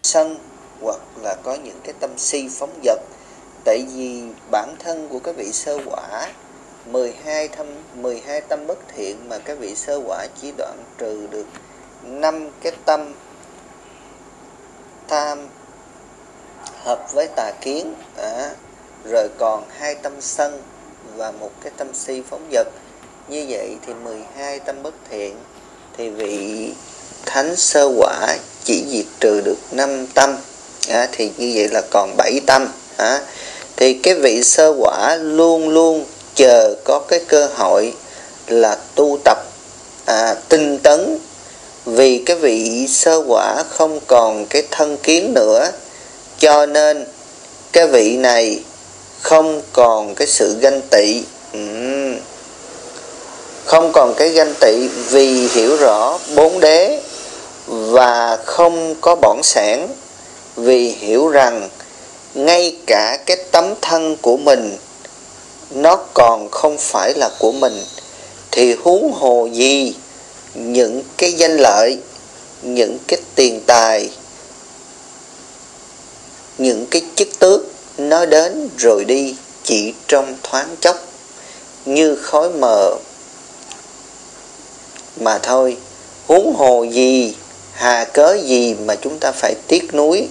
sân, hoặc là có những cái tâm si phóng dật. Tại vì bản thân của các vị sơ quả 12 tâm bất thiện, mà các vị sơ quả chỉ đoạn trừ được 5 cái tâm tham hợp với tà kiến, rồi còn 2 tâm sân và 1 cái tâm si phóng dật. Như vậy thì 12 tâm bất thiện thì vị thánh sơ quả chỉ diệt trừ được 5 tâm, thì như vậy là còn 7 tâm. Thì cái vị sơ quả luôn luôn chờ có cái cơ hội là tu tập tinh tấn, vì cái vị sơ quả không còn cái thân kiến nữa, cho nên cái vị này không còn cái sự ganh tị, không còn cái ganh tị, vì hiểu rõ 4 đế và không có bỏng sẻn, vì hiểu rằng ngay cả cái tấm thân của mình nó còn không phải là của mình, thì huống hồ gì những cái danh lợi, những cái tiền tài, những cái chức tước nó đến rồi đi chỉ trong thoáng chốc như khói mờ mà thôi. Huống hồ gì, hà cớ gì mà chúng ta phải tiếc nuối.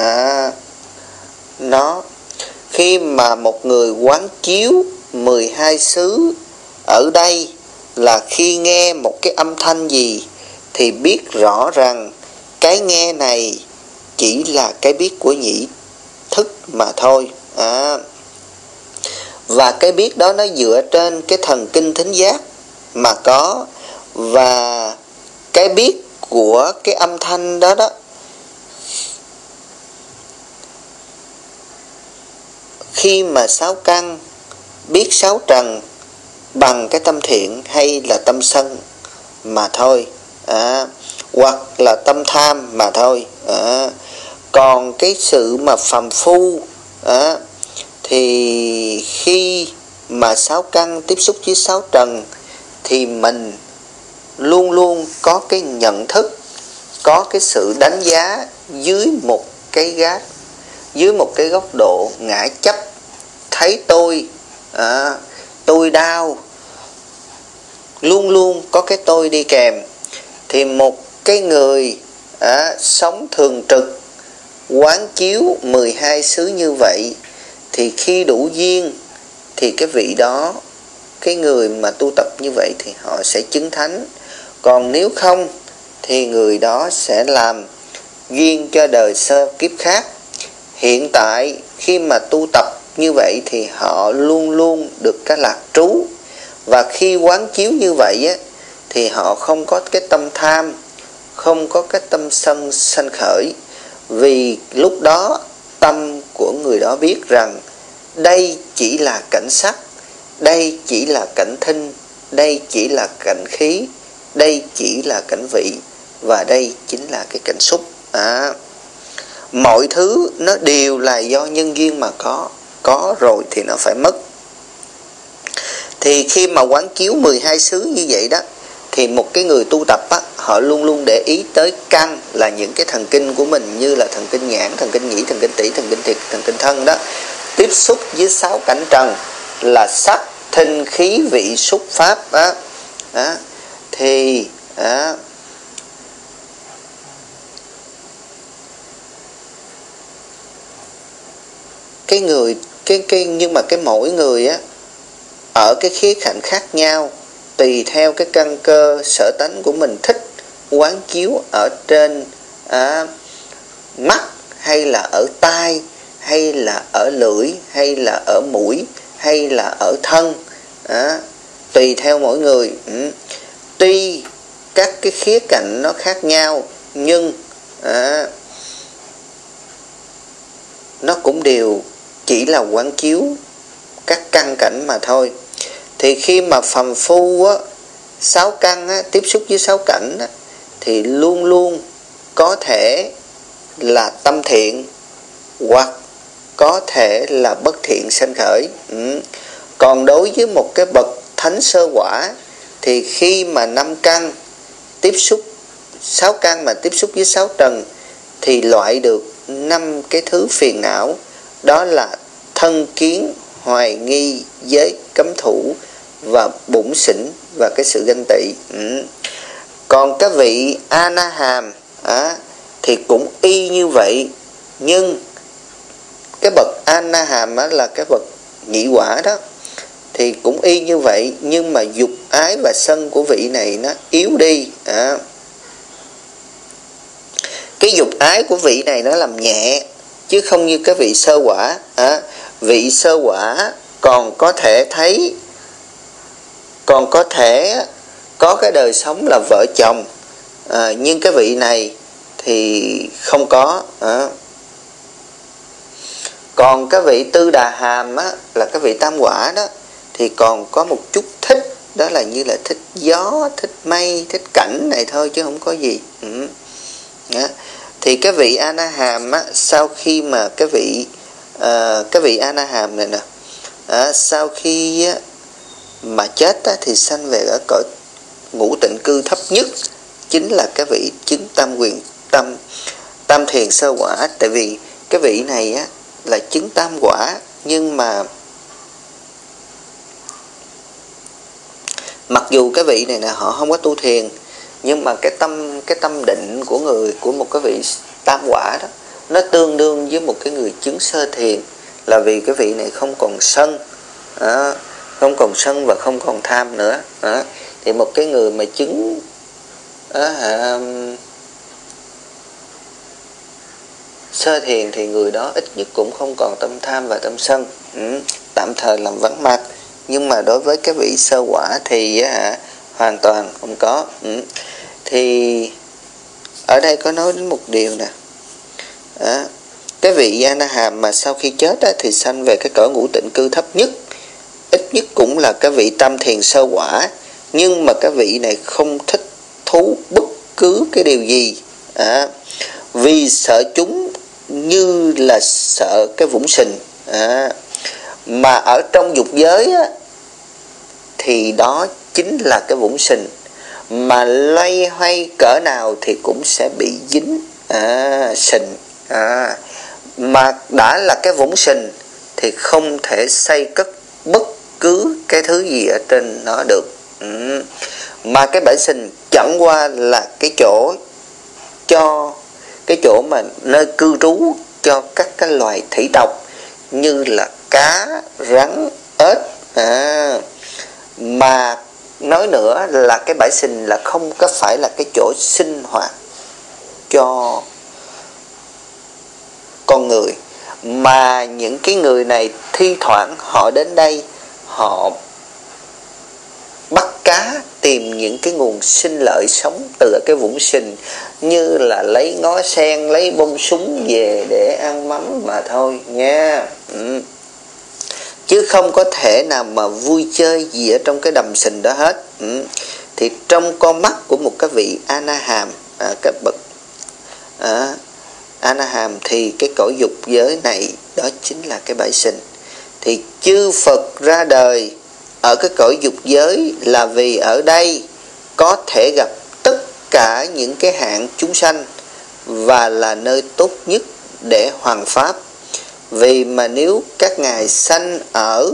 Khi mà một người quán chiếu 12 xứ, ở đây là khi nghe một cái âm thanh gì thì biết rõ rằng cái nghe này chỉ là cái biết của nhĩ thức mà thôi. Và cái biết đó nó dựa trên cái thần kinh thính giác mà có, và cái biết của cái âm thanh đó khi mà 6 căn biết 6 trần bằng cái tâm thiện hay là tâm sân mà thôi, hoặc là tâm tham mà thôi. Còn cái sự mà phàm phu thì khi mà 6 căn tiếp xúc với 6 trần thì mình luôn luôn có cái nhận thức, có cái sự đánh giá dưới một cái góc độ ngã chấp, thấy tôi đau, luôn luôn có cái tôi đi kèm. Thì một cái người sống thường trực quán chiếu 12 xứ như vậy, thì khi đủ duyên thì cái vị đó, cái người mà tu tập như vậy thì họ sẽ chứng thánh. Còn nếu không thì người đó sẽ làm duyên cho đời sơ kiếp khác. Hiện tại khi mà tu tập như vậy thì họ luôn luôn được cái lạc trú, và khi quán chiếu như vậy thì họ không có cái tâm tham, không có cái tâm sân sanh khởi, vì lúc đó tâm của người đó biết rằng đây chỉ là cảnh sắc, đây chỉ là cảnh thinh, đây chỉ là cảnh khí, đây chỉ là cảnh vị, và đây chính là cái cảnh xúc. Mọi thứ nó đều là do nhân duyên mà có rồi thì nó phải mất. Thì khi mà quán chiếu 12 xứ như vậy đó, thì một cái người tu tập họ luôn luôn để ý tới căn là những cái thần kinh của mình, như là thần kinh nhãn, thần kinh nhĩ, thần kinh tỷ, thần kinh thiệt, thần kinh thân đó, tiếp xúc với 6 cảnh trần là sắc, thinh, khí, vị, xúc, pháp thì nhưng mà cái mỗi người ở cái khía cạnh khác nhau, tùy theo cái căn cơ sở tánh của mình thích quán chiếu ở trên mắt, hay là ở tai, hay là ở lưỡi, hay là ở mũi, hay là ở thân, tùy theo mỗi người. Tuy các cái khía cạnh nó khác nhau, nhưng nó cũng đều chỉ là quán chiếu các căn cảnh mà thôi. Thì khi mà phàm phu 6 căn tiếp xúc với 6 cảnh thì luôn luôn có thể là tâm thiện, hoặc có thể là bất thiện sanh khởi. Còn đối với một cái bậc thánh sơ quả thì khi mà 5 căn tiếp xúc, 6 căn mà tiếp xúc với 6 trần thì loại được 5 cái thứ phiền não, đó là thân kiến, hoài nghi, giới cấm thủ và bủn xỉn và cái sự ganh tị. Còn cái vị A-na-hàm thì cũng y như vậy, nhưng cái bậc A-na-hàm là cái bậc nhị quả đó, thì cũng y như vậy, nhưng mà dục ái và sân của vị này nó yếu đi. Cái dục ái của vị này nó làm nhẹ, chứ không như cái vị sơ quả. Vị sơ quả còn có thể thấy, còn có thể có cái đời sống là vợ chồng, nhưng cái vị này thì không có. Còn cái vị tư đà hàm là cái vị tam quả đó, thì còn có một chút thích, đó là như là thích gió, thích mây, thích cảnh này thôi, chứ không có gì. Thì cái vị A-na-hàm sau khi mà cái vị A-na-hàm này nè, sau khi mà chết thì sanh về ở cõi ngũ tịnh cư thấp nhất, chính là cái vị chứng tam quyền tam thiền sơ quả. Tại vì cái vị này là chứng tam quả, nhưng mà mặc dù cái vị này là họ không có tu thiền, nhưng mà cái tâm định của một cái vị tam quả đó, nó tương đương với một cái người chứng sơ thiền, là vì cái vị này không còn sân, không còn sân và không còn tham nữa. Thì một cái người mà chứng sơ thiền thì người đó ít nhất cũng không còn tâm tham và tâm sân, tạm thời làm vắng mặt. Nhưng mà đối với cái vị sơ quả thì hoàn toàn không có. Thì ở đây có nói đến một điều nè, cái vị A-na-hàm mà sau khi chết thì sanh về cái cõi ngũ tịnh cư thấp nhất, ít nhất cũng là cái vị tam thiền sơ quả, nhưng mà cái vị này không thích thú bất cứ cái điều gì, vì sợ chúng như là sợ cái vũng sình. Mà ở trong dục giới thì đó chính là cái vũng sình, mà loay hoay cỡ nào thì cũng sẽ bị dính sình. Mà đã là cái vũng sình thì không thể xây cất bất cứ cái thứ gì ở trên nó được. Mà cái bãi sình chẳng qua là cái chỗ mà nơi cư trú cho các cái loài thủy tộc như là cá, rắn, ếch. Mà nói nữa là cái bãi sình là không có phải là cái chỗ sinh hoạt cho con người, mà những cái người này thi thoảng họ đến đây, họ bắt cá, tìm những cái nguồn sinh lợi sống từ cái vũng sình, như là lấy ngó sen, lấy bông súng về để ăn mắm mà thôi nha. Chứ không có thể nào mà vui chơi gì ở trong cái đầm sình đó hết. Thì trong con mắt của một cái vị A-na-hàm, cái bậc A-na-hàm, thì cái cõi dục giới này đó chính là cái bãi sình. Thì chư Phật ra đời ở cái cõi dục giới là vì ở đây có thể gặp tất cả những cái hạng chúng sanh, và là nơi tốt nhất để hoằng pháp. Vì mà nếu các ngài sanh ở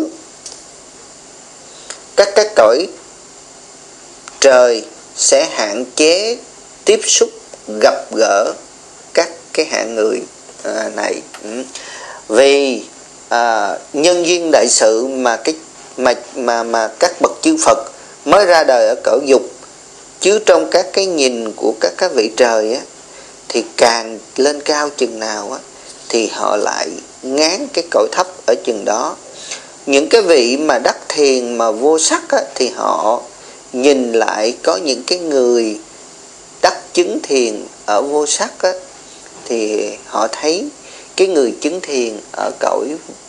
các cái cõi trời sẽ hạn chế tiếp xúc gặp gỡ các cái hạng người này. Vì nhân duyên đại sự mà các bậc chư Phật mới ra đời ở cõi dục, chứ trong các cái nhìn của các vị trời thì càng lên cao chừng nào thì họ lại ngán cái cõi thấp ở chừng đó. Những cái vị mà đắc thiền mà vô sắc thì họ nhìn lại có những cái người đắc chứng thiền ở vô sắc thì họ thấy cái người chứng thiền ở cõi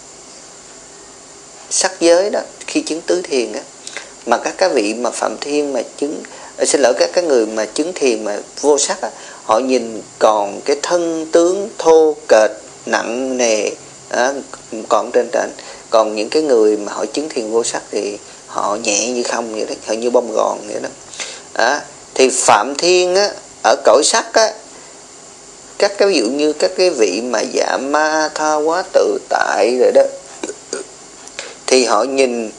sắc giới đó, khi chứng tứ thiền mà các vị mà phạm thiên mà chứng, các cái người mà chứng thiền mà vô sắc họ nhìn còn cái thân tướng thô kệch nặng nề, còn trên. Còn những cái người mà họ chứng thiền vô sắc thì họ nhẹ như không vậy đó, họ như bông gòn vậy đó. Thì Phạm Thiên ở cõi sắc các cái ví dụ như các cái vị mà dạ ma tha hóa tự tại rồi đó, thì họ nhìn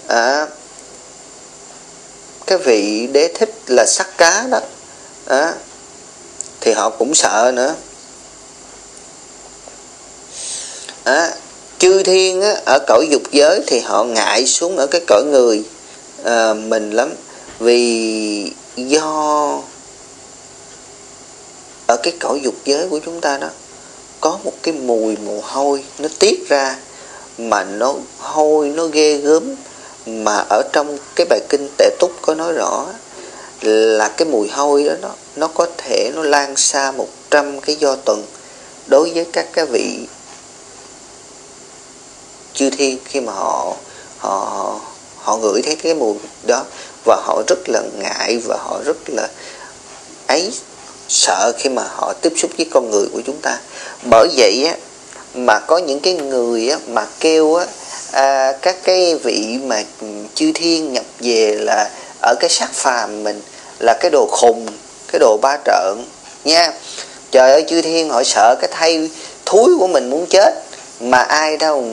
cái vị đế thích là sắc cá đó, thì họ cũng sợ nữa. Chư thiên ở cõi dục giới thì họ ngại xuống ở cái cõi người mình lắm, vì do ở cái cõi dục giới của chúng ta đó có một cái mùi mồ hôi nó tiết ra, mà nó hôi, nó ghê gớm. Mà ở trong cái bài kinh Tệ Túc có nói rõ là cái mùi hôi đó nó có thể nó lan xa 100 cái do tuần đối với các cái vị chư thiên, khi mà họ ngửi thấy cái mùi đó, và họ rất là ngại và họ rất là sợ khi mà họ tiếp xúc với con người của chúng ta. Bởi vậy á, mà có những cái người á, mà kêu á, các cái vị mà chư thiên nhập về là ở cái xác phàm mình là cái đồ khùng, cái đồ ba trợn nha. Trời ơi, chư thiên họ sợ cái thây thúi của mình muốn chết, mà ai đâu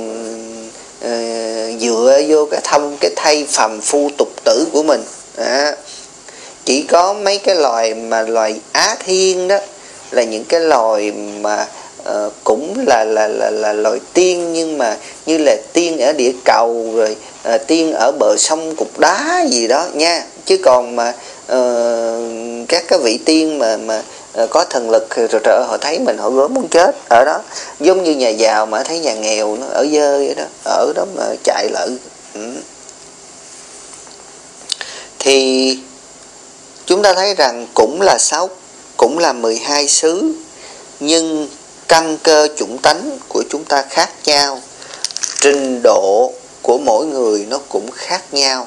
dựa vô cái thây phàm phu tục tử của mình. Chỉ có mấy cái loài mà loài Á Thiên đó là những cái loài mà cũng là loài tiên, nhưng mà như là tiên ở địa cầu, rồi tiên ở bờ sông cục đá gì đó nha. Chứ còn mà các cái vị tiên mà có thần lực rồi họ thấy mình họ gớm muốn chết ở đó, giống như nhà giàu mà thấy nhà nghèo nó ở dơ vậy đó, ở đó mà chạy lợ. Thì chúng ta thấy rằng cũng là 12 xứ, nhưng căn cơ chủng tánh của chúng ta khác nhau, trình độ của mỗi người nó cũng khác nhau.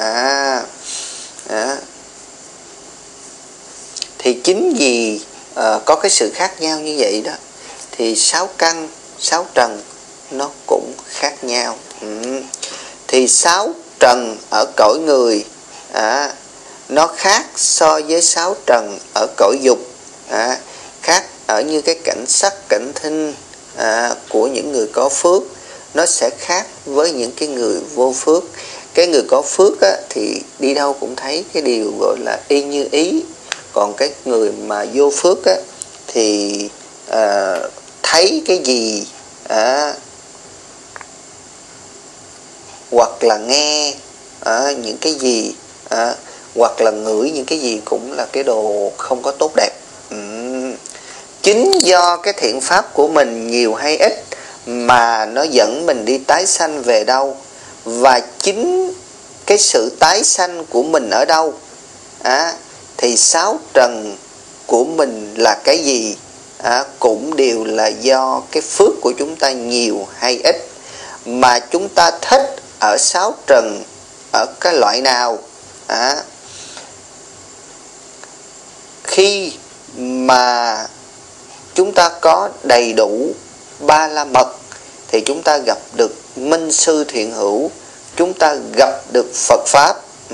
Thì chính vì có cái sự khác nhau như vậy đó, thì 6 căn 6 trần nó cũng khác nhau. Thì 6 trần ở cõi người nó khác so với 6 trần ở cõi dục. Khác ở như cái cảnh sắc, cảnh thinh của những người có phước, nó sẽ khác với những cái người vô phước. Cái người có phước á, thì đi đâu cũng thấy cái điều gọi là y như ý. Còn cái người mà vô phước á, thì thấy cái gì hoặc là nghe những cái gì hoặc là ngửi những cái gì cũng là cái đồ không có tốt đẹp. Chính do cái thiện pháp của mình nhiều hay ít mà nó dẫn mình đi tái sanh về đâu, và chính cái sự tái sanh của mình ở đâu thì 6 trần của mình là cái gì cũng đều là do cái phước của chúng ta nhiều hay ít. Mà chúng ta thích ở 6 trần ở cái loại nào, khi mà chúng ta có đầy đủ 3 la mật thì chúng ta gặp được minh sư thiện hữu, chúng ta gặp được Phật Pháp,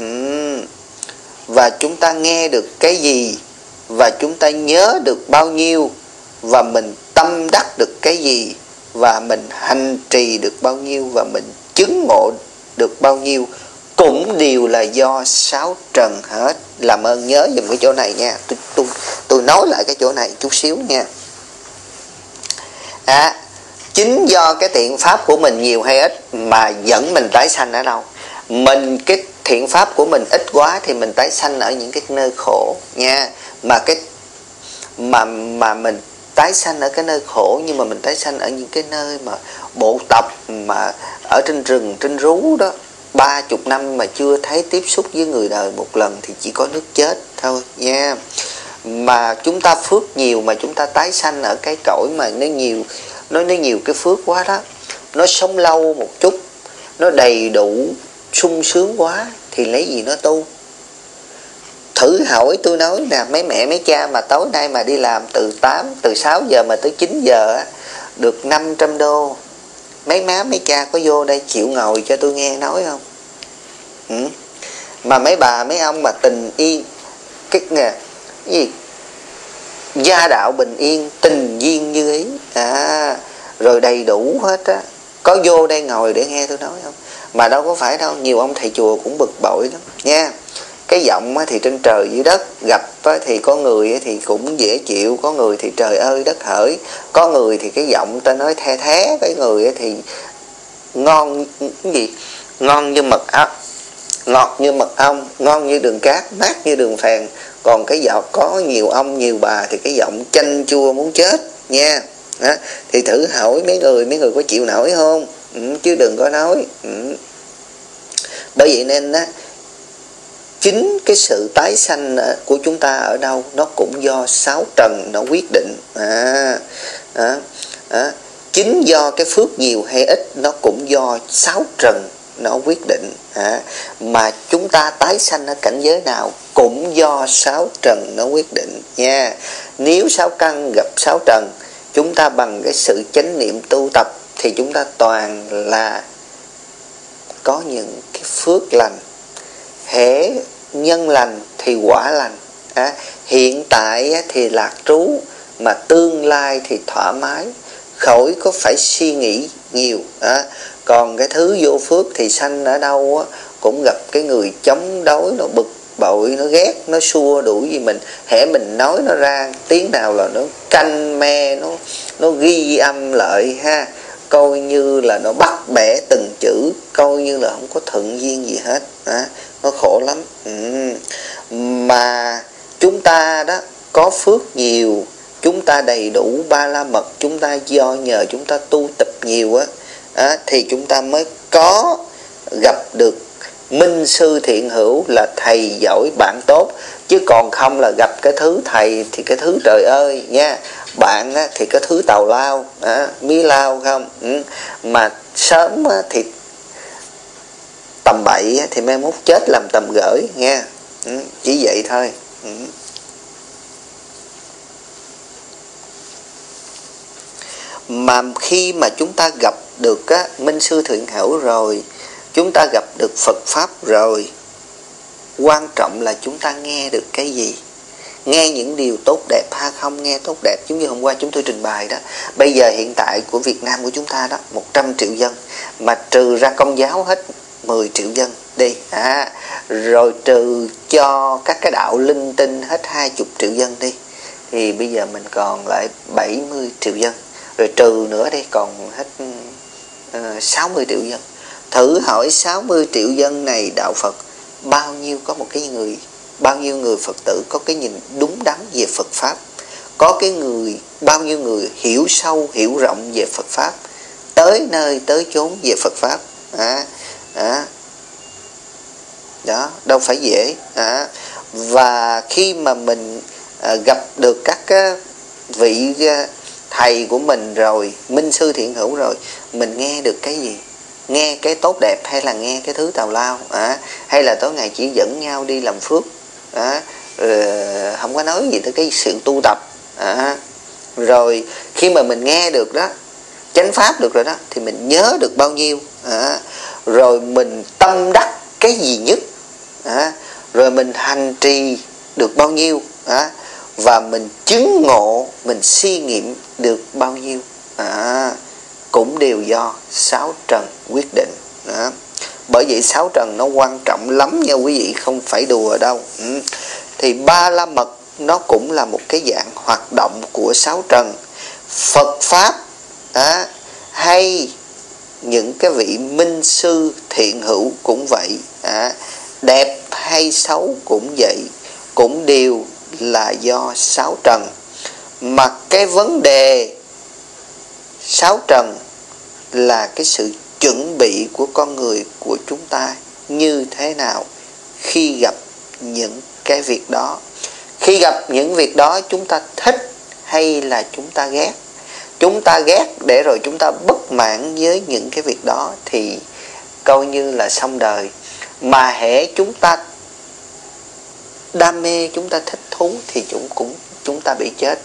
và chúng ta nghe được cái gì, và chúng ta nhớ được bao nhiêu, và mình tâm đắc được cái gì, và mình hành trì được bao nhiêu, và mình chứng ngộ được bao nhiêu, cũng đều là do 6 trần hết. Làm ơn nhớ dùm cái chỗ này nha. Tôi nói lại cái chỗ này chút xíu nha. Chính do cái thiện pháp của mình nhiều hay ít mà dẫn mình tái sanh ở đâu. Cái thiện pháp của mình ít quá thì mình tái sanh ở những cái nơi khổ nha. Mà mình tái sanh ở cái nơi khổ, nhưng mà mình tái sanh ở những cái nơi mà bộ tập mà ở trên rừng, trên rú đó, 30 năm mà chưa thấy tiếp xúc với người đời một lần thì chỉ có nước chết thôi nha. Mà chúng ta phước nhiều mà chúng ta tái sanh ở cái cõi mà nó nhiều cái phước quá đó, nó sống lâu một chút, nó đầy đủ sung sướng quá thì lấy gì nó tu. Thử hỏi tôi nói nè, mấy mẹ mấy cha mà tối nay mà đi làm từ 6 giờ mà tới 9 giờ á, được 500 đô, mấy má mấy cha có vô đây chịu ngồi cho tôi nghe nói không? Mà mấy bà mấy ông mà tình yên cái gì gia đạo bình yên, tình duyên như ý, rồi đầy đủ hết á. Có vô đây ngồi để nghe tôi nói không? Mà đâu có phải đâu, nhiều ông thầy chùa cũng bực bội lắm nha. Cái giọng thì trên trời dưới đất, gặp thì có người thì cũng dễ chịu, có người thì trời ơi đất hỡi, có người thì cái giọng ta nói the thé, cái người thì ngon cái gì, ngon như mật ong, ngọt như mật ong, ngon như đường cát, mát như đường phèn. Còn cái giọng có nhiều ông nhiều bà thì cái giọng chanh chua muốn chết nha. Thì thử hỏi mấy người có chịu nổi không? Chứ đừng có nói. Bởi vậy nên chính cái sự tái sanh của chúng ta ở đâu nó cũng do sáu trần nó quyết định. Chính do cái phước nhiều hay ít nó cũng do sáu trần nó quyết định. Mà chúng ta tái sanh ở cảnh giới nào cũng do sáu trần nó quyết định nha. Nếu sáu căn gặp sáu trần, chúng ta bằng cái sự chánh niệm tu tập thì chúng ta toàn là có những cái phước lành. Hễ nhân lành thì quả lành. Hiện tại thì lạc trú, mà tương lai thì thoải mái, khỏi có phải suy nghĩ nhiều. Còn cái thứ vô phước thì sanh ở đâu cũng gặp cái người chống đối, nó bực bội, nó ghét, nó xua đuổi gì mình. Hễ mình nói nó ra tiếng nào là nó canh me, nó ghi âm lại ha, coi như là nó bắt bẻ từng chữ, coi như là không có thuận duyên gì hết. Nó khổ lắm. Mà chúng ta đó có phước nhiều, chúng ta đầy đủ ba la mật, chúng ta do nhờ chúng ta tu tập nhiều thì chúng ta mới có gặp được minh sư thiện hữu, là thầy giỏi bạn tốt. Chứ còn không là gặp cái thứ thầy thì cái thứ trời ơi nha, bạn thì cái thứ tào lao, mí lao không. Mà sớm thì tầm bậy thì mai mốt chết làm tầm gửi nha. Chỉ vậy thôi. Mà khi mà chúng ta gặp được minh sư thiện hữu rồi, chúng ta gặp được Phật Pháp rồi, quan trọng là chúng ta nghe được cái gì. Nghe những điều tốt đẹp hay không nghe tốt đẹp. Giống như hôm qua chúng tôi trình bày đó, bây giờ hiện tại của Việt Nam của chúng ta đó 100 triệu dân, mà trừ ra Công giáo hết 10 triệu dân đi, rồi trừ cho các cái đạo linh tinh hết 20 triệu dân đi, thì bây giờ mình còn lại 70 triệu dân, rồi trừ nữa đi còn hết 60 triệu dân. Thử hỏi 60 triệu dân này đạo Phật bao nhiêu người Phật tử có cái nhìn đúng đắn về Phật Pháp, có cái bao nhiêu người hiểu sâu hiểu rộng về Phật Pháp, tới nơi tới chốn về Phật Pháp. Đó đâu phải dễ. Và khi mà mình gặp được các vị thầy của mình rồi, minh sư thiện hữu rồi, mình nghe được cái gì? Nghe cái tốt đẹp hay là nghe cái thứ tào lao? Hay là tối ngày chỉ dẫn nhau đi làm phước, không có nói gì tới cái sự tu tập. Rồi khi mà mình nghe được đó, chánh pháp được rồi đó, thì mình nhớ được bao nhiêu, rồi mình tâm đắc cái gì nhất, rồi mình hành trì được bao nhiêu, và mình chứng ngộ, mình suy nghiệm được bao nhiêu, cũng đều do sáu trần quyết định. Bởi vậy sáu trần nó quan trọng lắm nha quý vị, không phải đùa đâu. Thì ba la mật nó cũng là một cái dạng hoạt động của sáu trần. Phật Pháp hay những cái vị minh sư thiện hữu cũng vậy, đẹp hay xấu cũng vậy, cũng đều là do sáu trần. Mà cái vấn đề sáu trần là cái sự chuẩn bị của con người của chúng ta như thế nào khi gặp những cái việc đó. Khi gặp những việc đó chúng ta thích hay là chúng ta ghét. Chúng ta ghét để rồi chúng ta bất mãn với những cái việc đó thì coi như là xong đời. Mà hễ chúng ta đam mê, chúng ta thích thú thì chúng ta bị chết.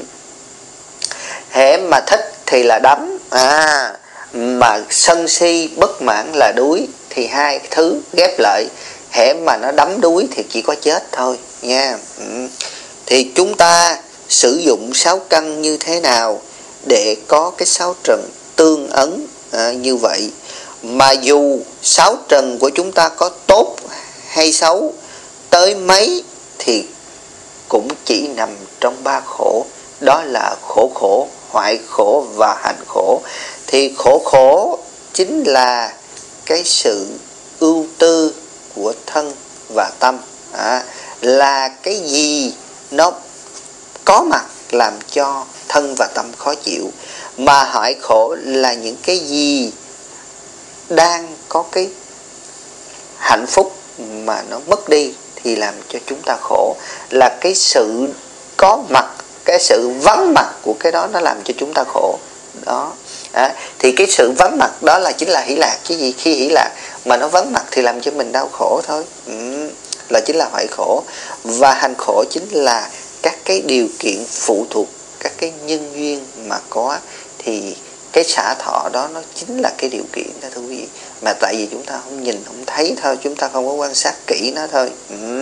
Hễ mà thích thì là đắm, mà sân si bất mãn là đuối, thì hai thứ ghép lại, hễ mà nó đắm đuối thì chỉ có chết thôi nha. Thì chúng ta sử dụng sáu căn như thế nào để có cái sáu trần tương ấn như vậy. Mà dù sáu trần của chúng ta có tốt hay xấu tới mấy thì cũng chỉ nằm trong ba khổ, đó là khổ khổ, hoại khổ và hành khổ. Thì khổ khổ chính là cái sự ưu tư của thân và tâm, là cái gì nó có mặt làm cho thân và tâm khó chịu. Mà hoại khổ là những cái gì đang có cái hạnh phúc mà nó mất đi thì làm cho chúng ta khổ. Là cái sự có mặt, cái sự vắng mặt của cái đó nó làm cho chúng ta khổ đó. Thì cái sự vắng mặt đó là chính là hỷ lạc chứ gì. Khi hỷ lạc mà nó vắng mặt thì làm cho mình đau khổ thôi, là chính là hoại khổ. Và hành khổ chính là các cái điều kiện phụ thuộc, các cái nhân duyên mà có, thì cái xả thọ đó nó chính là cái điều kiện đó thưa quý vị. Mà tại vì chúng ta không nhìn, không thấy thôi, chúng ta không có quan sát kỹ nó thôi.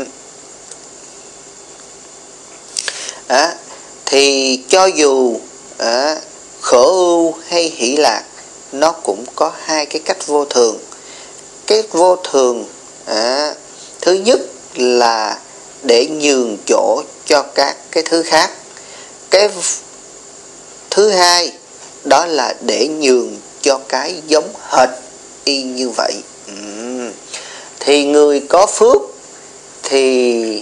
Thì cho dù khổ ưu hay hỷ lạc, nó cũng có hai cái cách vô thường. Cái vô thường thứ nhất là để nhường chỗ cho các cái thứ khác. Cái thứ hai đó là để nhường cho cái giống hệt y như vậy. Thì người có phước thì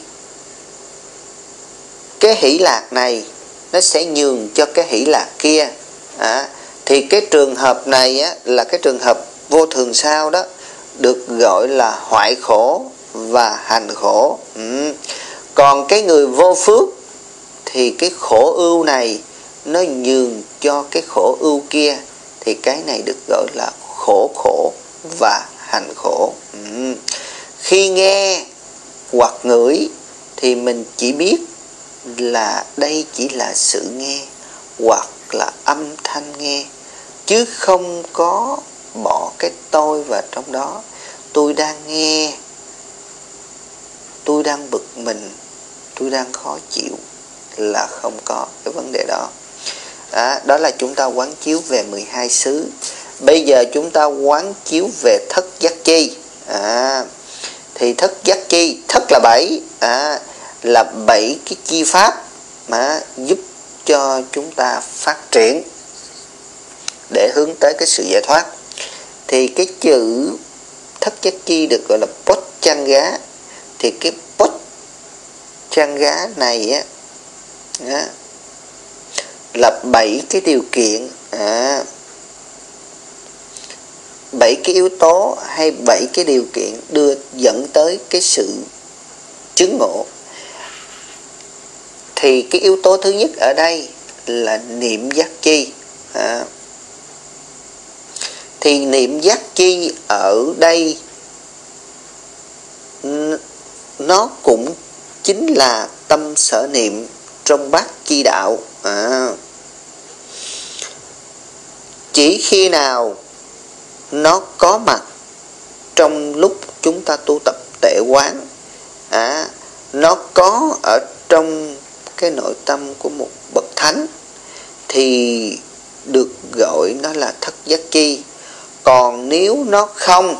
cái hỷ lạc này nó sẽ nhường cho cái hỷ lạc kia. Thì cái trường hợp này là cái trường hợp vô thường sao đó, được gọi là hoại khổ và hành khổ. Còn cái người vô phước thì cái khổ ưu này nó nhường cho cái khổ ưu kia, thì cái này được gọi là khổ khổ và hành khổ. Khi nghe hoặc ngửi thì mình chỉ biết là đây chỉ là sự nghe hoặc là âm thanh nghe, chứ không có bỏ cái tôi vào trong đó. Tôi đang nghe, tôi đang bực mình, tôi đang khó chịu, là không có cái vấn đề đó. Đó là chúng ta quán chiếu về 12 xứ. Bây giờ chúng ta quán chiếu về thất giác chi. Thì thất giác chi, thất là 7, là 7 cái chi pháp mà giúp cho chúng ta phát triển để hướng tới cái sự giải thoát. Thì cái chữ thất giác chi được gọi là Bojjhanga. Thì cái Bojjhanga này là 7 cái điều kiện, 7 cái yếu tố hay 7 cái điều kiện dẫn tới cái sự chứng ngộ. Thì cái yếu tố thứ nhất ở đây là niệm giác chi. Thì niệm giác chi ở đây nó cũng chính là tâm sở niệm trong bát chi đạo. Chỉ khi nào nó có mặt trong lúc chúng ta tu tập tệ quán, nó có ở trong cái nội tâm của một bậc thánh, thì được gọi nó là thất giác chi. Còn nếu nó không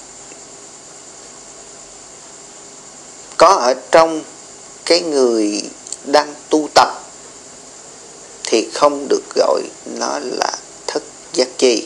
có ở trong cái người đang tu tập thì không được gọi nó là thất giác chi.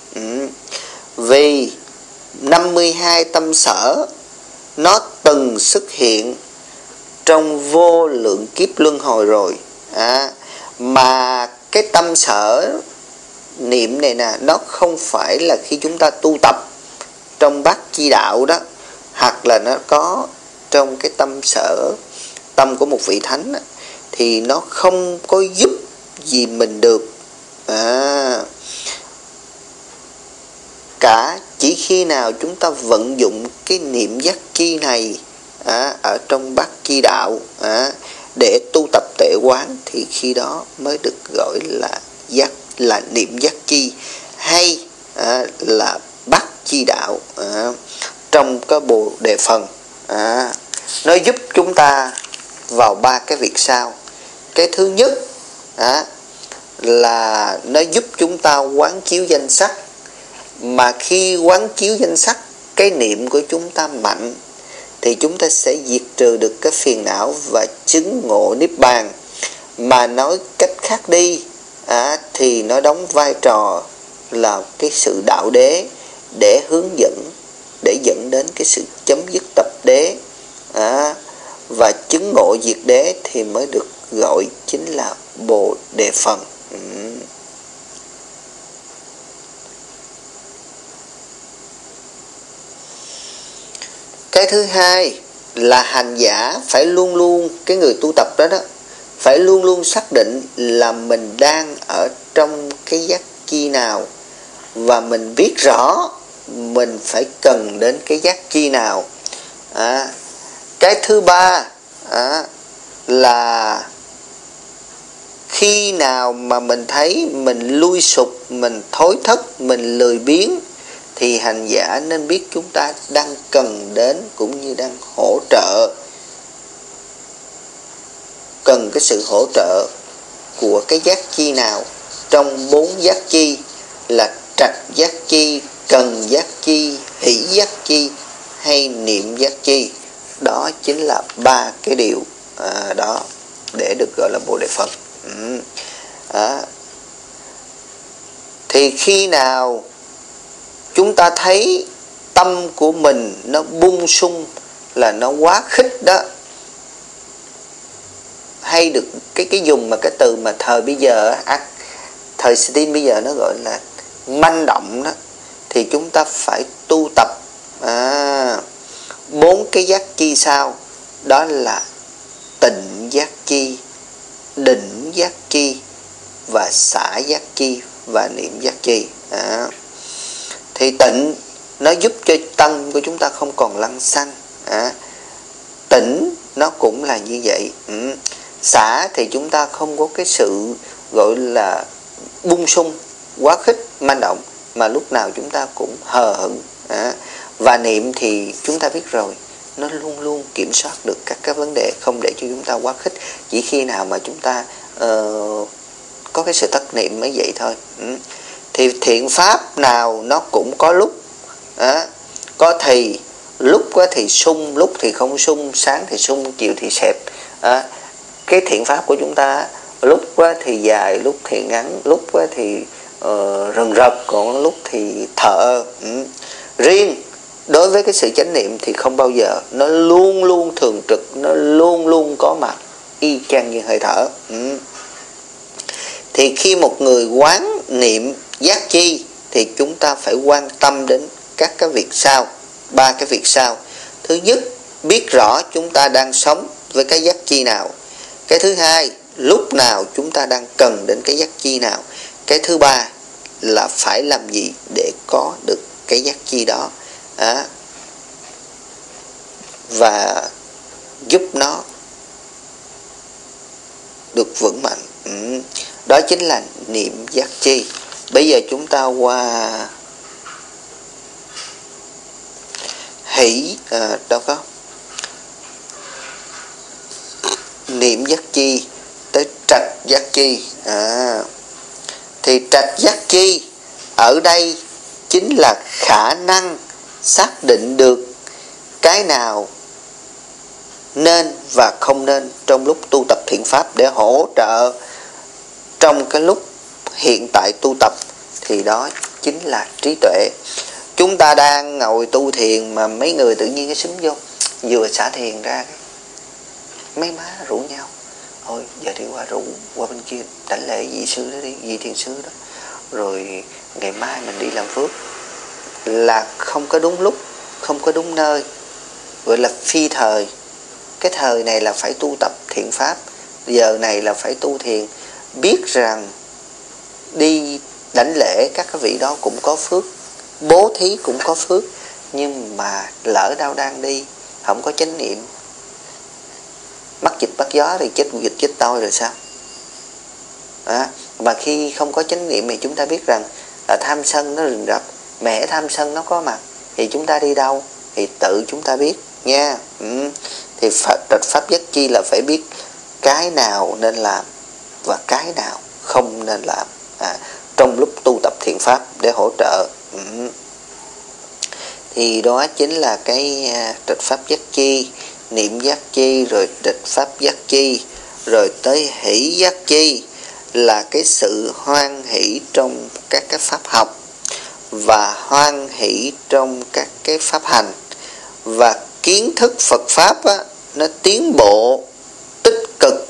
Vì 52 tâm sở nó từng xuất hiện trong vô lượng kiếp luân hồi rồi. Mà cái tâm sở niệm này nè, nó không phải là khi chúng ta tu tập trong bát chi đạo đó, hoặc là nó có trong cái tâm sở, tâm của một vị thánh đó, thì nó không có giúp gì mình được. Cả chỉ khi nào chúng ta vận dụng cái niệm giác chi này ở trong bát chi đạo để tu tập tệ quán, thì khi đó mới được gọi là niệm giác chi, hay là bát chi đạo trong cái Bồ Đề Phần. Nó giúp chúng ta vào ba cái việc sau. Cái thứ nhất là nó giúp chúng ta quán chiếu danh sắc. Mà khi quán chiếu danh sắc, cái niệm của chúng ta mạnh thì chúng ta sẽ diệt trừ được cái phiền não và chứng ngộ niết bàn. Mà nói cách khác đi thì nó đóng vai trò là cái sự đạo đế để hướng dẫn, để dẫn đến cái sự chấm dứt tập đế và chứng ngộ diệt đế thì mới được gọi chính là Bồ Đề Phần. Cái thứ hai là hành giả phải luôn luôn, cái người tu tập đó phải luôn luôn xác định là mình đang ở trong cái giác chi nào, và mình biết rõ mình phải cần đến cái giác chi nào. Cái thứ ba là khi nào mà mình thấy mình lui sụp, mình thối thất, mình lười biếng, thì hành giả nên biết chúng ta đang cần đến cũng như đang hỗ trợ, cần cái sự hỗ trợ của cái giác chi nào trong 4 giác chi là trạch giác chi, cần giác chi, hỷ giác chi hay niệm giác chi. Đó chính là 3 cái điều đó để được gọi là Bồ Đề Phần. Thì khi nào chúng ta thấy tâm của mình nó bung sung, là nó quá khích đó, hay được cái dùng mà cái từ mà thời bây giờ thời STEAM bây giờ nó gọi là manh động đó, thì chúng ta phải tu tập 4 cái giác chi sau, đó là tịnh giác chi, định giác chi và xả giác chi và niệm giác chi. Thì tịnh nó giúp cho tâm của chúng ta không còn lăng xăng. Tỉnh nó cũng là như vậy. Xả thì chúng ta không có cái sự gọi là bung sung, quá khích, manh động, mà lúc nào chúng ta cũng hờ hững. Và niệm thì chúng ta biết rồi, nó luôn luôn kiểm soát được các cái vấn đề, không để cho chúng ta quá khích. Chỉ khi nào mà chúng ta có cái sự tắt niệm mới vậy thôi. Thì thiện pháp nào nó cũng có lúc, có thì lúc thì sung, lúc thì không sung, sáng thì sung, chiều thì xẹp. Cái thiện pháp của chúng ta lúc thì dài, lúc thì ngắn, lúc thì rần rật, còn lúc thì thở. Riêng đối với cái sự chánh niệm thì không bao giờ, nó luôn luôn thường trực, nó luôn luôn có mặt, y chang như hơi thở. Thì khi một người quán niệm giác chi thì chúng ta phải quan tâm đến các cái việc sau, 3 cái việc sau. Thứ nhất, biết rõ chúng ta đang sống với cái giác chi nào. Cái thứ hai, lúc nào chúng ta đang cần đến cái giác chi nào. Cái thứ ba là phải làm gì để có được cái giác chi đó, và giúp nó được vững mạnh. Đó chính là niệm giác chi. Bây giờ chúng ta qua hỷ, đâu có niệm giác chi tới trạch giác chi. Thì trạch giác chi ở đây chính là khả năng xác định được cái nào nên và không nên trong lúc tu tập thiện pháp để hỗ trợ trong cái lúc hiện tại tu tập, thì đó chính là trí tuệ. Chúng ta đang ngồi tu thiền mà mấy người tự nhiên cái xúm vô, vừa xả thiền ra mấy má rủ nhau, thôi giờ đi qua bên kia đảnh lễ vị sư đó đi, vị thiền sư đó, rồi ngày mai mình đi làm phước. Là không có đúng lúc, không có đúng nơi, gọi là phi thời. Cái thời này là phải tu tập thiện pháp, giờ này là phải tu thiền. Biết rằng đi đảnh lễ các cái vị đó cũng có phước, bố thí cũng có phước, nhưng mà lỡ đâu đang đi không có chánh niệm, mắc dịch bắt gió thì chết dịch chết tôi rồi sao. Mà khi không có chánh niệm thì chúng ta biết rằng là tham sân nó rình rập, mẹ tham sân nó có mặt thì chúng ta đi đâu thì tự chúng ta biết nha. Thì trạch pháp giác chi là phải biết cái nào nên làm và cái nào không nên làm trong lúc tu tập thiện pháp để hỗ trợ. Thì đó chính là cái trịch pháp giác chi, niệm giác chi, rồi trịch pháp giác chi, rồi tới hỷ giác chi, là cái sự hoan hỷ trong các cái pháp học và hoan hỷ trong các cái pháp hành, và kiến thức Phật pháp á, nó tiến bộ tích cực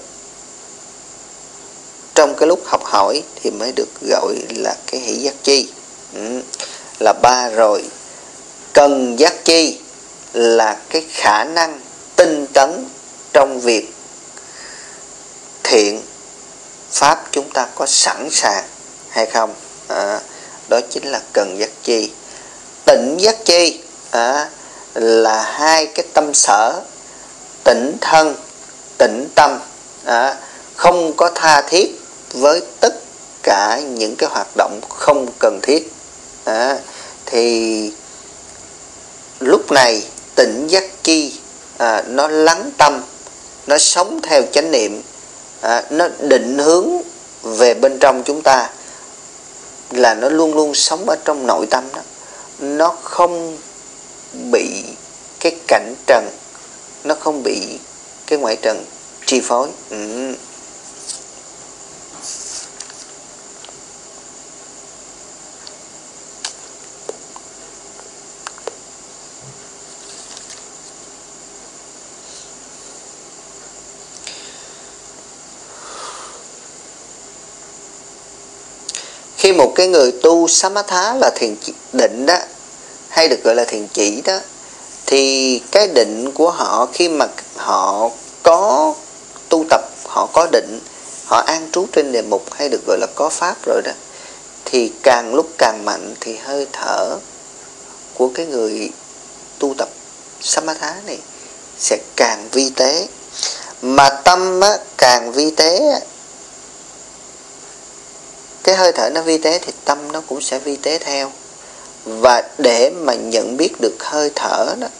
trong cái lúc học hỏi thì mới được gọi là cái hỷ giác chi. Là 3 rồi. Cần giác chi là cái khả năng tinh tấn trong việc thiện pháp chúng ta có sẵn sàng hay không. Đó chính là cần giác chi. Tịnh giác chi là hai cái tâm sở: tịnh thân, tịnh tâm, không có tha thiết với tất cả những cái hoạt động không cần thiết. Thì lúc này tịnh giác chi nó lắng tâm, nó sống theo chánh niệm, nó định hướng về bên trong chúng ta, là nó luôn luôn sống ở trong nội tâm đó. Nó không bị cái cảnh trần, nó không bị cái ngoại trần chi phối. Khi một cái người tu Samatha là thiền định đó, hay được gọi là thiền chỉ đó, thì cái định của họ khi mà họ có tu tập, họ có định, họ an trú trên đề mục hay được gọi là có pháp rồi đó, thì càng lúc càng mạnh thì hơi thở của cái người tu tập Samatha này sẽ càng vi tế. Mà tâm càng vi tế, cái hơi thở nó vi tế thì tâm nó cũng sẽ vi tế theo. Và để mà nhận biết được hơi thở đó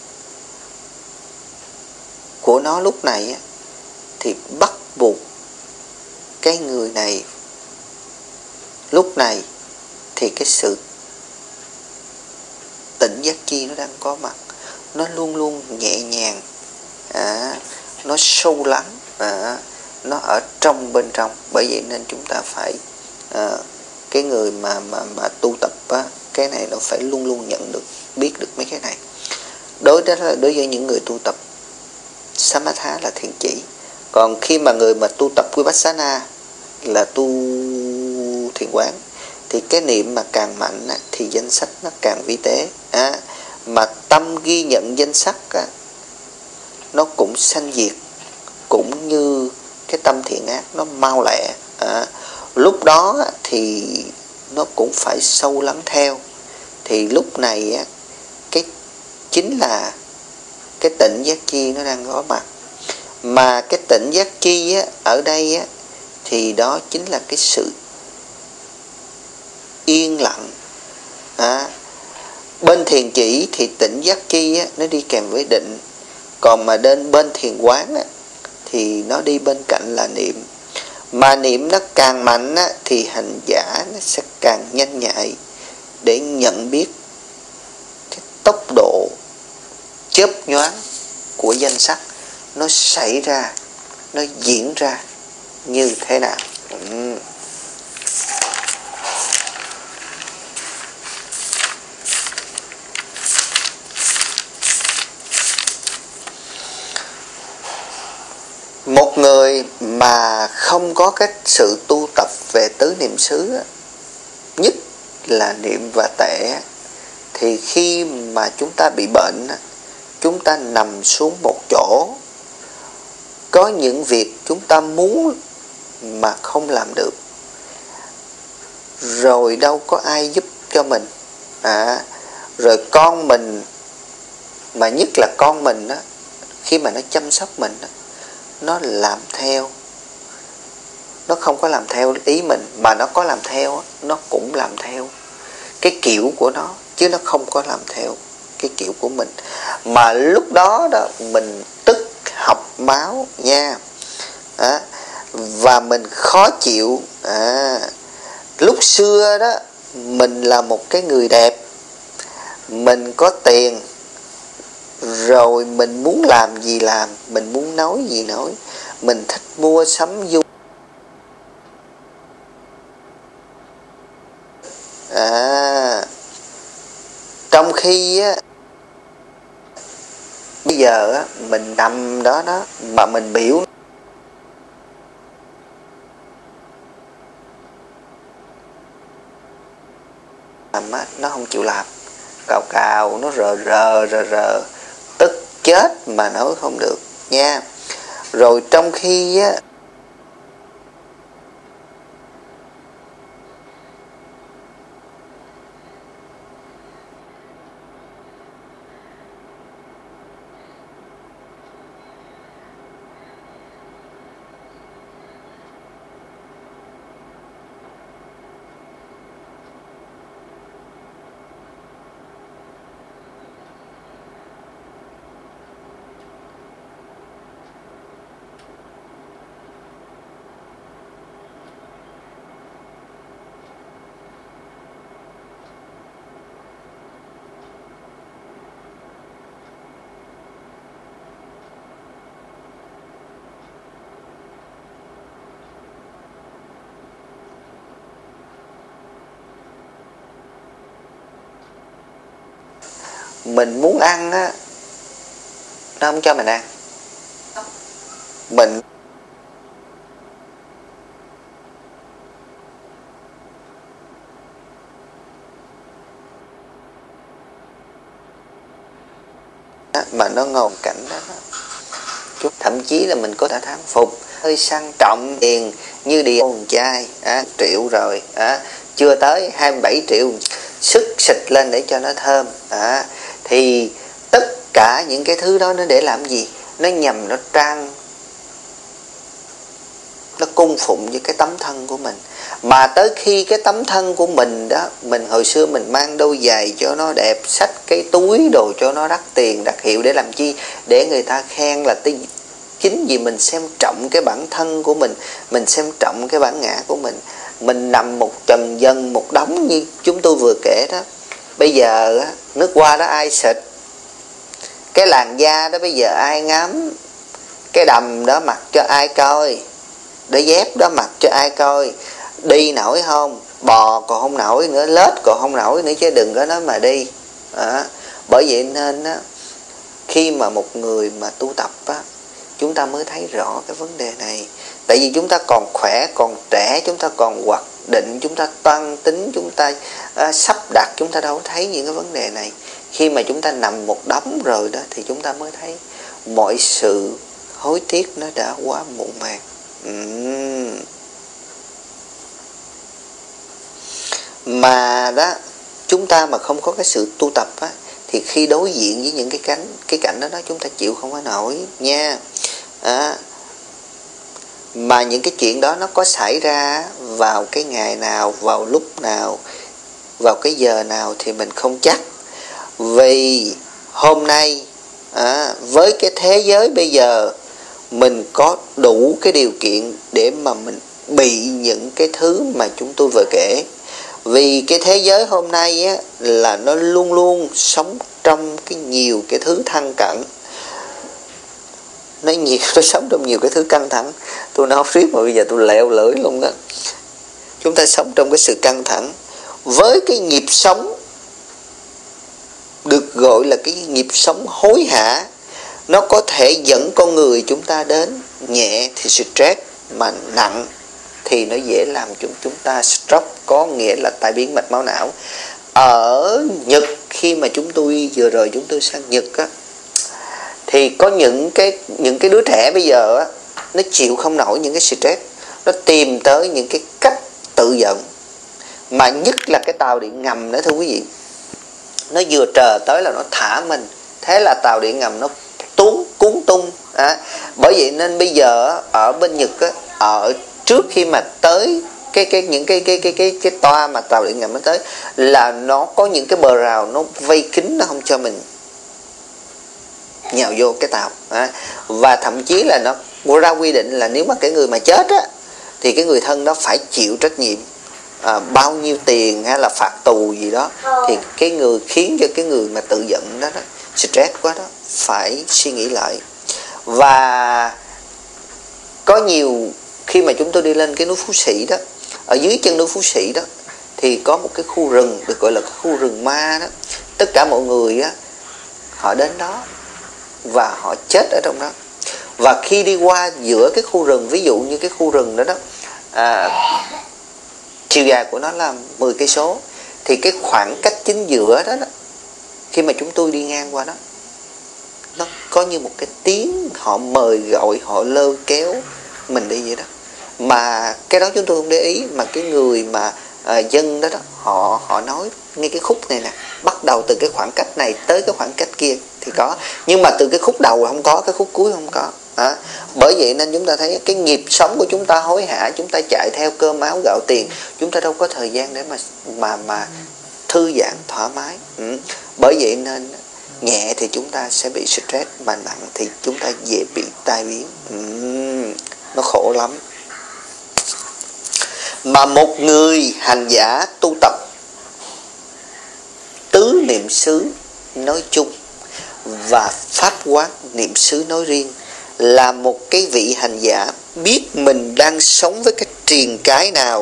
của nó lúc này thì bắt buộc cái người này lúc này thì cái sự tỉnh giác chi nó đang có mặt, nó luôn luôn nhẹ nhàng, nó sâu lắng, nó ở trong bên trong. Bởi vậy nên chúng ta phải cái người mà tu tập cái này nó phải luôn luôn nhận được, biết được mấy cái này. Đối với những người tu tập Samatha là thiền chỉ. Còn khi mà người mà tu tập Vipassana là tu thiền quán, thì cái niệm mà càng mạnh thì danh sách nó càng vi tế. Mà tâm ghi nhận danh sắc nó cũng sanh diệt, cũng như cái tâm thiện ác nó mau lẹ. Lúc đó thì nó cũng phải sâu lắng theo. Thì lúc này cái chính là cái tịnh giác chi nó đang có mặt. Mà cái tịnh giác chi ở đây thì đó chính là cái sự yên lặng. Bên thiền chỉ thì tịnh giác chi nó đi kèm với định. Còn mà bên thiền quán thì nó đi bên cạnh là niệm. Mà niệm nó càng mạnh thì hành giả nó sẽ càng nhanh nhạy để nhận biết cái tốc độ chớp nhoáng của danh sắc nó xảy ra, nó diễn ra như thế nào. Một người mà không có cái sự tu tập về tứ niệm xứ, nhất là niệm và tệ, thì khi mà chúng ta bị bệnh, chúng ta nằm xuống một chỗ, có những việc chúng ta muốn mà không làm được, rồi đâu có ai giúp cho mình. Rồi con mình, mà nhất là con mình khi mà nó chăm sóc mình nó làm theo, nó không có làm theo ý mình, mà nó có làm theo, nó cũng làm theo cái kiểu của nó, chứ nó không có làm theo cái kiểu của mình. Mà lúc đó mình tức học máu nha. và mình khó chịu. Lúc xưa đó mình là một cái người đẹp, mình có tiền, rồi mình muốn làm gì làm, mình muốn nói gì nói, mình thích mua sắm du. Trong khi á, bây giờ á, mình nằm đó đó mà mình biểu làm á, nó không chịu làm, cào cào, nó rờ, tức chết mà nói không được nha. Rồi trong khi á, mình muốn ăn á, nó không cho mình ăn. Mình mà nó ngầu cảnh đó, thậm chí là mình có thể thán phục, hơi sang trọng tiền như điện con trai 1 triệu rồi, chưa tới 27 triệu sức xịt lên để cho nó thơm. Thì tất cả những cái thứ đó nó để làm gì? Nó nhằm nó nó cung phụng với cái tấm thân của mình. Mà tới khi cái tấm thân của mình đó, mình hồi xưa mình mang đôi giày cho nó đẹp, xách cái túi đồ cho nó đắt tiền đắt hiệu để làm chi? Để người ta khen là chính vì mình xem trọng cái bản thân của mình xem trọng cái bản ngã của mình nằm một trần dân một đống như chúng tôi vừa kể đó. Bây giờ nước hoa đó ai xịt, cái làn da đó bây giờ ai ngắm, cái đầm đó mặc cho ai coi, đôi dép đó mặc cho ai coi, đi nổi không, bò còn không nổi nữa, lết còn không nổi nữa, chứ đừng có nói mà đi. Bởi vậy nên á, khi mà một người mà tu tập á, chúng ta mới thấy rõ cái vấn đề này. Tại vì chúng ta còn khỏe, còn trẻ, chúng ta còn hoạt định, chúng ta toan tính, chúng ta sắp đặt, chúng ta đâu thấy những cái vấn đề này. Khi mà chúng ta nằm một đống rồi đó thì chúng ta mới thấy mọi sự hối tiếc nó đã quá muộn màng. Mà đó, chúng ta mà không có cái sự tu tập á, thì khi đối diện với những cái cảnh đó chúng ta chịu không có nổi nha. Mà những cái chuyện đó nó có xảy ra vào cái ngày nào, vào lúc nào, vào cái giờ nào thì mình không chắc. Vì hôm nay với cái thế giới bây giờ, mình có đủ cái điều kiện để mà mình bị những cái thứ mà chúng tôi vừa kể. Vì cái thế giới hôm nay á, là nó luôn luôn sống trong nhiều cái thứ thăng cẳng. Nó sống trong nhiều cái thứ căng thẳng. Tôi nói riết mà bây giờ tôi lẹo lưỡi luôn đó. Chúng ta sống trong cái sự căng thẳng với cái nhịp sống được gọi là cái nhịp sống hối hả. Nó có thể dẫn con người chúng ta đến nhẹ thì stress, mà nặng thì nó dễ làm chúng ta stroke, có nghĩa là tai biến mạch máu não. Ở Nhật, khi mà vừa rồi chúng tôi sang Nhật á, thì có những cái đứa trẻ bây giờ á, nó chịu không nổi những cái stress, nó tìm tới những cái cách tự giận. Mà nhất là cái tàu điện ngầm nữa thưa quý vị, nó vừa chờ tới là nó thả mình, thế là tàu điện ngầm nó cuốn tung. Bởi vậy nên bây giờ ở bên Nhật á, ở trước khi mà tới những cái toa mà tàu điện ngầm nó tới, là nó có những cái bờ rào nó vây kín, nó không cho mình nhào vô cái tàu. Và thậm chí là nó ra quy định là nếu mà cái người mà chết á thì cái người thân đó phải chịu trách nhiệm bao nhiêu tiền hay là phạt tù gì đó. Thì cái người khiến cho cái người mà tự giận đó, stress quá đó, phải suy nghĩ lại. Và có nhiều khi mà chúng tôi đi lên cái núi Phú Sĩ đó, ở dưới chân núi Phú Sĩ đó thì có một cái khu rừng được gọi là cái khu rừng ma đó. Tất cả mọi người á, họ đến đó và họ chết ở trong đó. Và khi đi qua giữa cái khu rừng, ví dụ như cái khu rừng đó chiều dài của nó là 10 cây số, thì cái khoảng cách chính giữa đó, khi mà chúng tôi đi ngang qua đó, nó có như một cái tiếng họ mời gọi, họ lôi kéo mình đi vậy đó. Mà cái đó chúng tôi không để ý, mà cái người mà dân đó họ nói ngay cái khúc này nè, bắt đầu từ cái khoảng cách này tới cái khoảng cách kia thì có, nhưng mà từ cái khúc đầu không có, cái khúc cuối không có. Bởi vậy nên chúng ta thấy cái nhịp sống của chúng ta hối hả, chúng ta chạy theo cơm áo gạo tiền, chúng ta đâu có thời gian để mà thư giãn thoải mái. Bởi vậy nên nhẹ thì chúng ta sẽ bị stress, mà nặng thì chúng ta dễ bị tai biến. Nó khổ lắm. Mà một người hành giả tu tập tứ niệm xứ nói chung và pháp quán niệm xứ nói riêng là một cái vị hành giả biết mình đang sống với cái triền cái nào.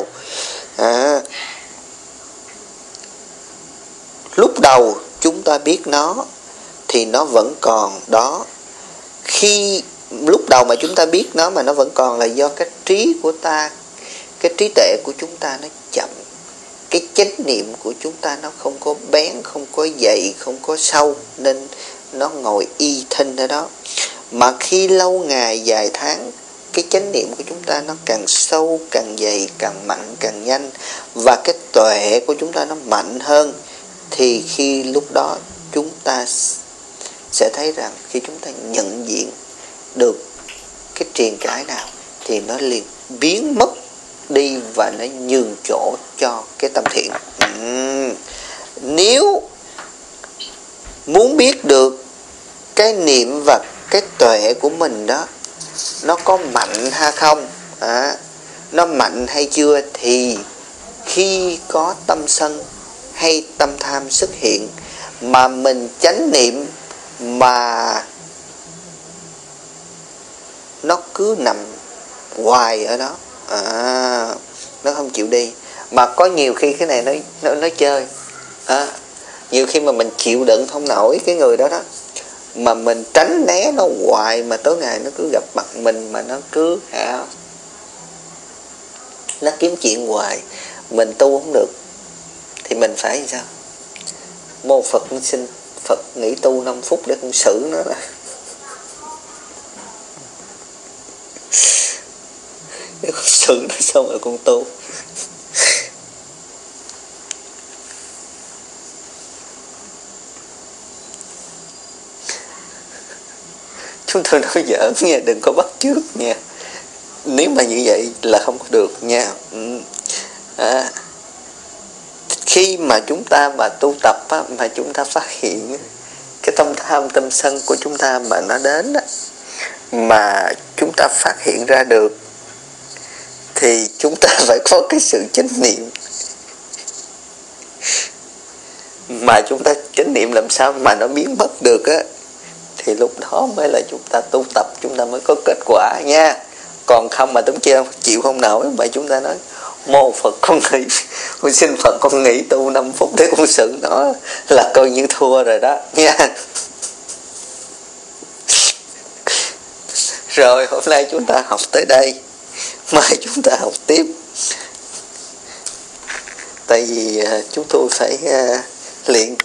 Lúc đầu chúng ta biết nó thì nó vẫn còn đó. Khi lúc đầu mà chúng ta biết nó mà nó vẫn còn là do cái trí của ta, cái trí tuệ của chúng ta nó chậm, cái chánh niệm của chúng ta nó không có bén, không có dày, không có sâu, nên nó ngồi y thinh ở đó. Mà khi lâu ngày dài tháng, cái chánh niệm của chúng ta nó càng sâu, càng dày, càng mạnh, càng nhanh, và cái tuệ của chúng ta nó mạnh hơn, thì khi lúc đó chúng ta sẽ thấy rằng khi chúng ta nhận diện được cái triền cái nào thì nó liền biến mất đi và nó nhường chỗ cho cái tâm thiện. Nếu muốn biết được cái niệm và cái tuệ của mình đó nó có mạnh hay không, nó mạnh hay chưa, thì khi có tâm sân hay tâm tham xuất hiện mà mình chánh niệm mà nó cứ nằm hoài ở đó, nó không chịu đi. Mà có nhiều khi cái này nó chơi, nhiều khi mà mình chịu đựng không nổi cái người đó đó, mà mình tránh né nó hoài, mà tối ngày nó cứ gặp mặt mình, mà nó cứ nó kiếm chuyện hoài, mình tu không được thì mình phải sao? Mô Phật xin Phật nghỉ tu 5 phút để con xử nó là để con xử nó xong rồi con tu. Chúng tôi nói giỡn nha, đừng có bắt chước nha. Nếu mà như vậy là không có được nha. Khi mà chúng ta mà tu tập á, mà chúng ta phát hiện cái tâm tham tâm sân của chúng ta mà nó đến á, mà chúng ta phát hiện ra được, thì chúng ta phải có cái sự chánh niệm. Mà chúng ta chánh niệm làm sao mà nó biến mất được á, thì lúc đó mới là chúng ta tu tập, chúng ta mới có kết quả nha. Còn không mà chúng chịu không nổi, mà chúng ta nói mô Phật con nghỉ, con xin Phật con nghỉ tu 5 phút để con xử nó, là coi như thua rồi đó nha. Rồi hôm nay chúng ta học tới đây, mai chúng ta học tiếp. Tại vì chúng tôi phải luyện